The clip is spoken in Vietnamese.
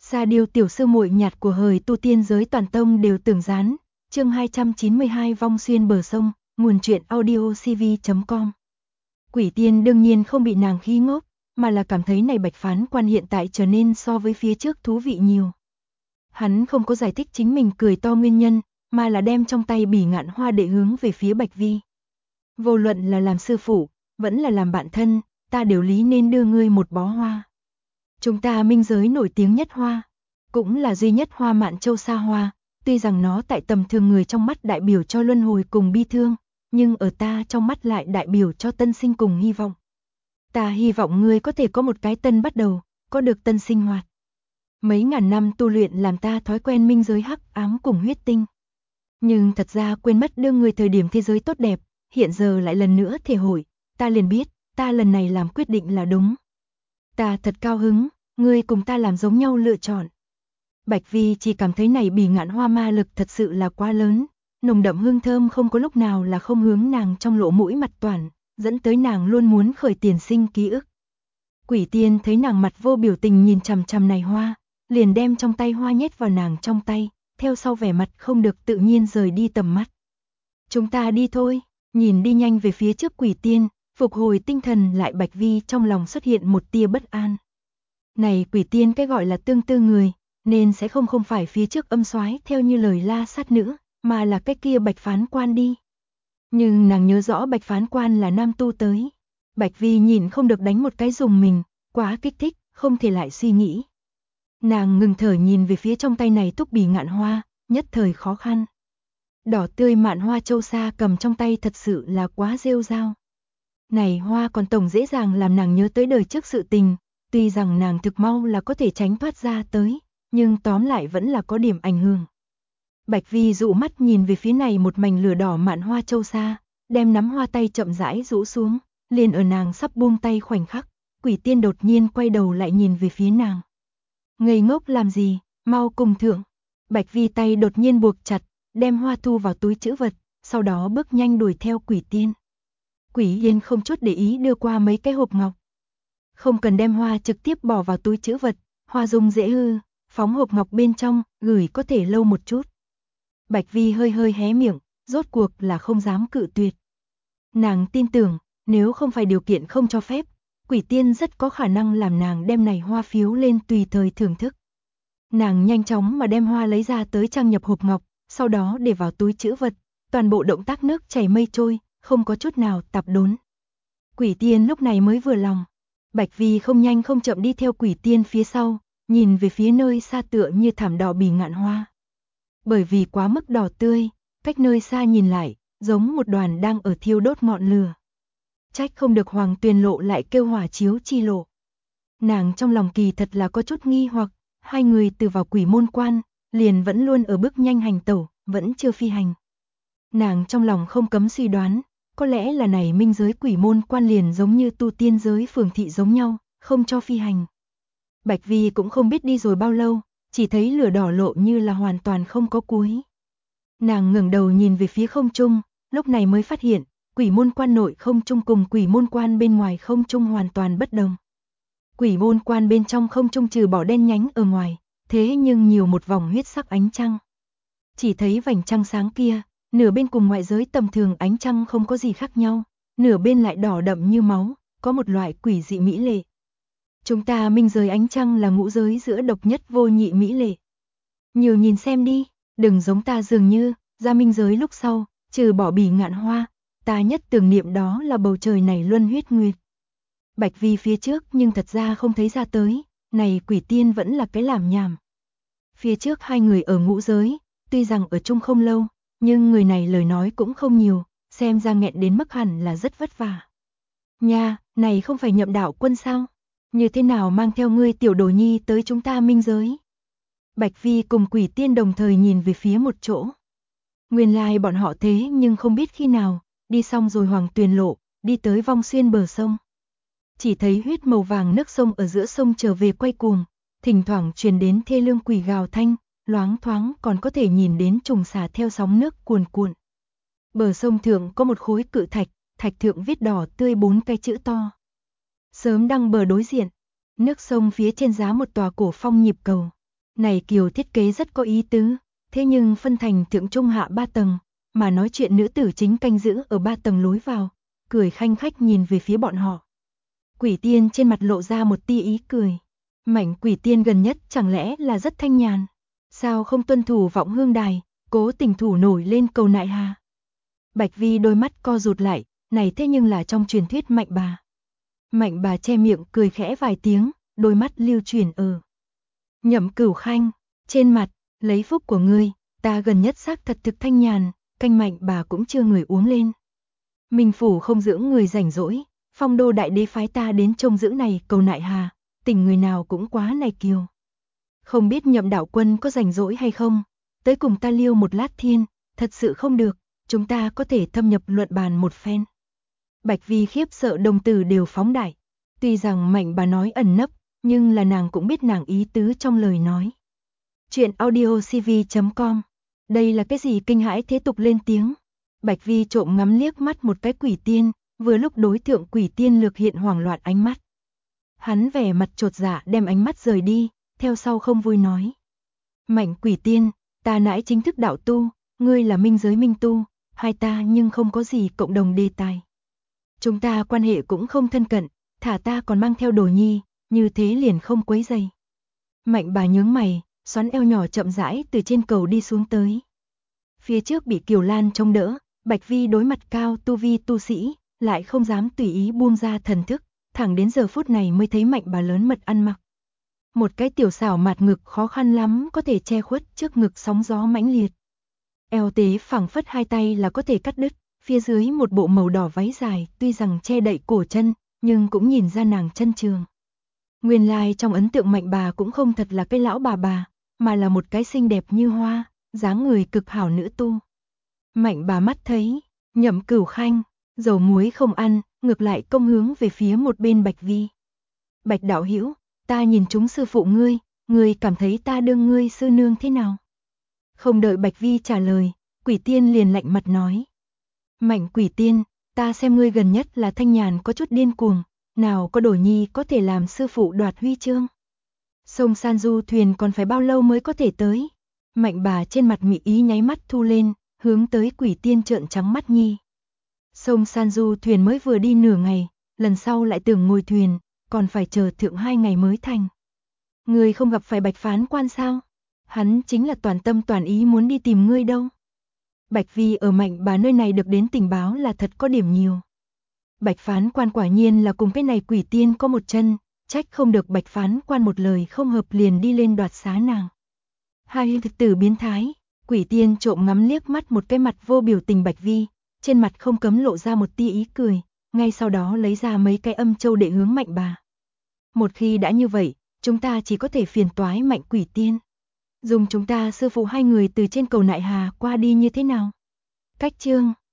Sa Điêu tiểu sư muội nhạt của hời tu tiên giới toàn tông đều tưởng gián. Chương 292 Vong xuyên bờ sông, nguồn truyện audiocv.com. Quỷ Tiên đương nhiên không bị nàng khí ngốc, mà là cảm thấy này Bạch Phán Quan hiện tại trở nên so với phía trước thú vị nhiều. Hắn không có giải thích chính mình cười to nguyên nhân, mà là đem trong tay Bỉ Ngạn Hoa để hướng về phía Bạch Vi. Vô luận là làm sư phụ, vẫn là làm bạn thân, ta đều lý nên đưa ngươi một bó hoa. Chúng ta minh giới nổi tiếng nhất hoa, cũng là duy nhất hoa Mạn Châu xa hoa, tuy rằng nó tại tầm thường người trong mắt đại biểu cho luân hồi cùng bi thương, nhưng ở ta trong mắt lại đại biểu cho tân sinh cùng hy vọng. Ta hy vọng ngươi có thể có một cái tân bắt đầu, có được tân sinh hoạt. Mấy ngàn năm tu luyện làm ta thói quen minh giới hắc ám cùng huyết tinh. Nhưng thật ra quên mất đưa người thời điểm thế giới tốt đẹp, hiện giờ lại lần nữa thể hội, ta liền biết, ta lần này làm quyết định là đúng. Ta thật cao hứng, ngươi cùng ta làm giống nhau lựa chọn. Bạch Vi chỉ cảm thấy này Bỉ Ngạn Hoa ma lực thật sự là quá lớn, nồng đậm hương thơm không có lúc nào là không hướng nàng trong lỗ mũi mặt toàn, dẫn tới nàng luôn muốn khởi tiền sinh ký ức. Quỷ Tiên thấy nàng mặt vô biểu tình nhìn chằm chằm này hoa, liền đem trong tay hoa nhét vào nàng trong tay, theo sau vẻ mặt không được tự nhiên rời đi tầm mắt. Chúng ta đi thôi, nhìn đi nhanh về phía trước Quỷ Tiên, phục hồi tinh thần lại Bạch Vi trong lòng xuất hiện một tia bất an. Này Quỷ Tiên cái gọi là tương tư người, nên sẽ không phải phía trước âm soái theo như lời La Sát Nữ, mà là cái kia Bạch Phán Quan đi. Nhưng nàng nhớ rõ Bạch Phán Quan là nam tu tới. Bạch Vi nhìn không được đánh một cái dùng mình, quá kích thích, không thể lại suy nghĩ. Nàng ngừng thở nhìn về phía trong tay này túc Bỉ Ngạn Hoa, nhất thời khó khăn. Đỏ tươi Mạn Hoa Châu Sa cầm trong tay thật sự là quá rêu rao. Này hoa còn tổng dễ dàng làm nàng nhớ tới đời trước sự tình, tuy rằng nàng thực mau là có thể tránh thoát ra tới, nhưng tóm lại vẫn là có điểm ảnh hưởng. Bạch Vi dụ mắt nhìn về phía này một mảnh lửa đỏ Mạn Hoa Châu Sa, đem nắm hoa tay chậm rãi rũ xuống, liền ở nàng sắp buông tay khoảnh khắc, Quỷ Tiên đột nhiên quay đầu lại nhìn về phía nàng. Ngây ngốc làm gì, mau cùng thượng. Bạch Vi tay đột nhiên buộc chặt, đem hoa thu vào túi trữ vật, sau đó bước nhanh đuổi theo Quỷ Tiên. Quỷ Yên không chút để ý đưa qua mấy cái hộp ngọc. Không cần đem hoa trực tiếp bỏ vào túi trữ vật, hoa dung dễ hư, phóng hộp ngọc bên trong, gửi có thể lâu một chút. Bạch Vi hơi hé miệng, rốt cuộc là không dám cự tuyệt. Nàng tin tưởng, nếu không phải điều kiện không cho phép, Quỷ Tiên rất có khả năng làm nàng đem này hoa phiếu lên tùy thời thưởng thức. Nàng nhanh chóng mà đem hoa lấy ra tới trang nhập hộp ngọc, sau đó để vào túi trữ vật, toàn bộ động tác nước chảy mây trôi, không có chút nào tạp đốn. Quỷ Tiên lúc này mới vừa lòng. Bạch Vi không nhanh không chậm đi theo Quỷ Tiên phía sau, nhìn về phía nơi xa tựa như thảm đỏ Bỉ Ngạn Hoa. Bởi vì quá mức đỏ tươi, cách nơi xa nhìn lại, giống một đoàn đang ở thiêu đốt ngọn lửa. Trách không được Hoàng Tuyền Lộ lại kêu hỏa chiếu chi lộ. Nàng trong lòng kỳ thật là có chút nghi hoặc, hai người từ vào Quỷ Môn Quan, liền vẫn luôn ở bước nhanh hành tẩu, vẫn chưa phi hành. Nàng trong lòng không cấm suy đoán, có lẽ là này minh giới Quỷ Môn Quan liền giống như tu tiên giới phường thị giống nhau, không cho phi hành. Bạch Vi cũng không biết đi rồi bao lâu, chỉ thấy lửa đỏ lộ như là hoàn toàn không có cuối. Nàng ngẩng đầu nhìn về phía không trung, lúc này mới phát hiện, Quỷ Môn Quan nội không trung cùng Quỷ Môn Quan bên ngoài không trung hoàn toàn bất đồng. Quỷ Môn Quan bên trong không trung trừ bỏ đen nhánh ở ngoài, thế nhưng nhiều một vòng huyết sắc ánh trăng. Chỉ thấy vành trăng sáng kia, nửa bên cùng ngoại giới tầm thường ánh trăng không có gì khác nhau, nửa bên lại đỏ đậm như máu, có một loại quỷ dị mỹ lệ. Chúng ta minh giới ánh trăng là ngũ giới giữa độc nhất vô nhị mỹ lệ. Nhiều nhìn xem đi, đừng giống ta dường như, ra minh giới lúc sau, trừ bỏ Bỉ Ngạn Hoa, ta nhất tưởng niệm đó là bầu trời này luân huyết nguyệt. Bạch Vi phía trước nhưng thật ra không thấy ra tới, này Quỷ Tiên vẫn là cái làm nhảm. Phía trước hai người ở ngũ giới, tuy rằng ở chung không lâu, nhưng người này lời nói cũng không nhiều, xem ra nghẹn đến mức hẳn là rất vất vả. Nha, này không phải Nhậm đạo quân sao? Như thế nào mang theo ngươi tiểu đồ nhi tới chúng ta minh giới? Bạch Vi cùng Quỷ Tiên đồng thời nhìn về phía một chỗ. Nguyên lai bọn họ thế nhưng không biết khi nào, đi xong rồi Hoàng Tuyền Lộ, đi tới Vong xuyên bờ sông. Chỉ thấy huyết màu vàng nước sông ở giữa sông trở về quay cuồng, thỉnh thoảng truyền đến thê lương quỷ gào thanh, loáng thoáng còn có thể nhìn đến trùng xà theo sóng nước cuồn cuộn. Bờ sông thượng có một khối cự thạch, thạch thượng viết đỏ tươi 4 cái chữ to. Sớm đăng bờ đối diện, nước sông phía trên giá một tòa cổ phong nhịp cầu. Này kiều thiết kế rất có ý tứ, thế nhưng phân thành thượng trung hạ 3 tầng, mà nói chuyện nữ tử chính canh giữ ở 3 tầng lối vào, cười khanh khách nhìn về phía bọn họ. Quỷ tiên trên mặt lộ ra một tia ý cười. Mảnh quỷ tiên gần nhất chẳng lẽ là rất thanh nhàn, sao không tuân thủ vọng hương đài, cố tình thủ nổi lên cầu nại hà. Bạch Vi đôi mắt co rụt lại, này thế nhưng là trong truyền thuyết Mạnh bà. Mạnh bà che miệng cười khẽ vài tiếng, đôi mắt lưu chuyển ở. Nhậm Cửu Khanh, trên mặt, lấy phúc của ngươi, ta gần nhất xác thật thực thanh nhàn, canh Mạnh bà cũng chưa người uống lên. Minh phủ không dưỡng người rảnh rỗi, Phong Đô đại đế phái ta đến trông giữ này cầu nại hà, tình người nào cũng quá này kiều. Không biết Nhậm đạo quân có rảnh rỗi hay không, tới cùng ta liêu một lát thiên, thật sự không được, chúng ta có thể thâm nhập luận bàn một phen. Bạch Vi khiếp sợ đồng tử đều phóng đại, tuy rằng Mạnh bà nói ẩn nấp, nhưng là nàng cũng biết nàng ý tứ trong lời nói. Chuyện audiocv.com, đây là cái gì kinh hãi thế tục lên tiếng. Bạch Vi trộm ngắm liếc mắt một cái quỷ tiên, vừa lúc đối tượng quỷ tiên lược hiện hoảng loạn ánh mắt. Hắn vẻ mặt chột dạ đem ánh mắt rời đi, theo sau không vui nói. Mạnh quỷ tiên, ta nãi chính thức đạo tu, ngươi là minh giới minh tu, hai ta nhưng không có gì cộng đồng đề tài. Chúng ta quan hệ cũng không thân cận, thả ta còn mang theo đồ nhi, như thế liền không quấy rầy. Mạnh bà nhướng mày, xoắn eo nhỏ chậm rãi từ trên cầu đi xuống tới. Phía trước bị Kiều Lan chống đỡ, Bạch Vi đối mặt cao tu vi tu sĩ, lại không dám tùy ý buông ra thần thức, thẳng đến giờ phút này mới thấy Mạnh bà lớn mật ăn mặc. Một cái tiểu xảo mặt ngực khó khăn lắm có thể che khuất trước ngực sóng gió mãnh liệt. Eo tế phẳng phất hai tay là có thể cắt đứt, phía dưới một bộ màu đỏ váy dài tuy rằng che đậy cổ chân, nhưng cũng nhìn ra nàng chân trường. Nguyên lai trong ấn tượng Mạnh bà cũng không thật là cái lão bà, mà là một cái xinh đẹp như hoa, dáng người cực hảo nữ tu. Mạnh bà mắt thấy, Nhậm Cửu Khanh, dầu muối không ăn, ngược lại công hướng về phía một bên Bạch Vi. Bạch đạo hữu, ta nhìn chúng sư phụ ngươi cảm thấy ta đương ngươi sư nương thế nào? Không đợi Bạch Vi trả lời, quỷ tiên liền lạnh mặt nói. Mạnh quỷ tiên, ta xem ngươi gần nhất là thanh nhàn có chút điên cuồng, nào có đồ nhi có thể làm sư phụ đoạt huy chương. Sông San Du thuyền còn phải bao lâu mới có thể tới? Mạnh bà trên mặt mị ý nháy mắt thu lên, hướng tới quỷ tiên trợn trắng mắt nhi. Sông San Du thuyền mới vừa đi nửa ngày, lần sau lại tưởng ngồi thuyền, còn phải chờ thượng 2 ngày mới thành. Ngươi không gặp phải Bạch phán quan sao? Hắn chính là toàn tâm toàn ý muốn đi tìm ngươi đâu. Bạch Vi ở Mạnh bà nơi này được đến tình báo là thật có điểm nhiều. Bạch phán quan quả nhiên là cùng cái này quỷ tiên có một chân, trách không được Bạch phán quan một lời không hợp liền đi lên đoạt xá nàng. Hai thực tử biến thái, quỷ tiên trộm ngắm liếc mắt một cái mặt vô biểu tình Bạch Vi, trên mặt không cấm lộ ra một tia ý cười, ngay sau đó lấy ra mấy cái âm châu để hướng Mạnh bà. Một khi đã như vậy, chúng ta chỉ có thể phiền toái Mạnh quỷ tiên. Dùng chúng ta sư phụ hai người từ trên cầu nại hà qua đi như thế nào? Cách chương